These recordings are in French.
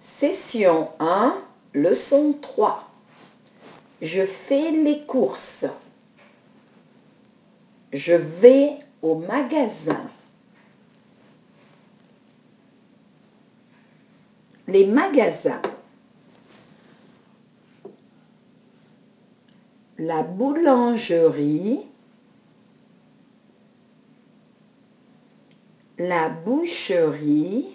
Session 1, leçon 3. Je fais les courses. Je vais au magasin. Les magasins. La boulangerie. La boucherie.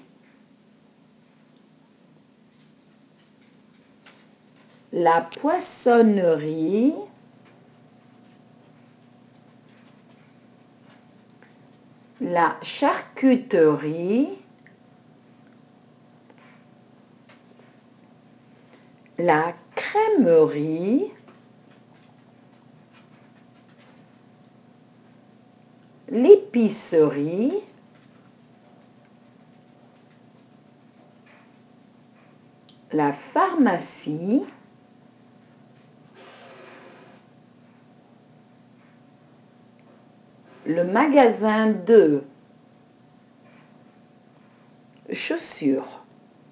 La poissonnerie. La charcuterie. La crèmerie. L'épicerie. La pharmacie. Le magasin de chaussures.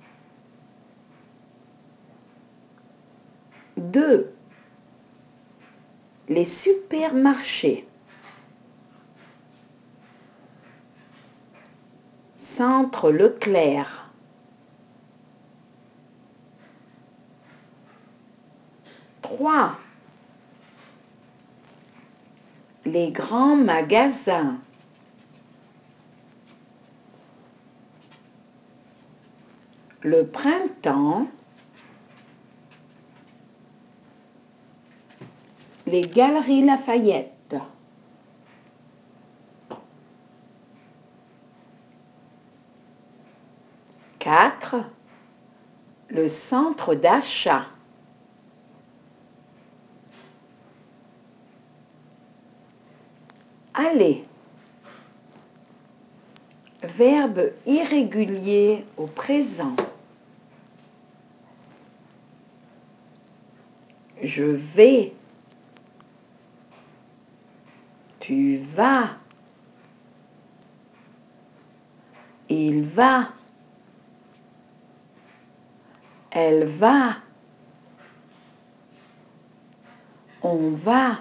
2. Les supermarchés. Centre Leclerc. 3. Les grands magasins. Le printemps. Les galeries Lafayette. 4. Le centre d'achat. Aller. Verbe irrégulier au présent. Je vais. Tu vas. Il va. Elle va. On va.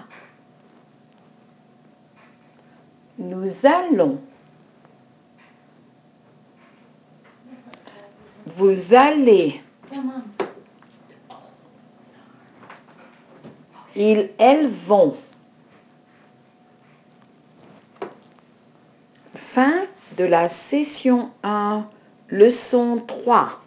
Nous allons. Vous allez. Ils, elles vont. Fin de la session 1, leçon 3.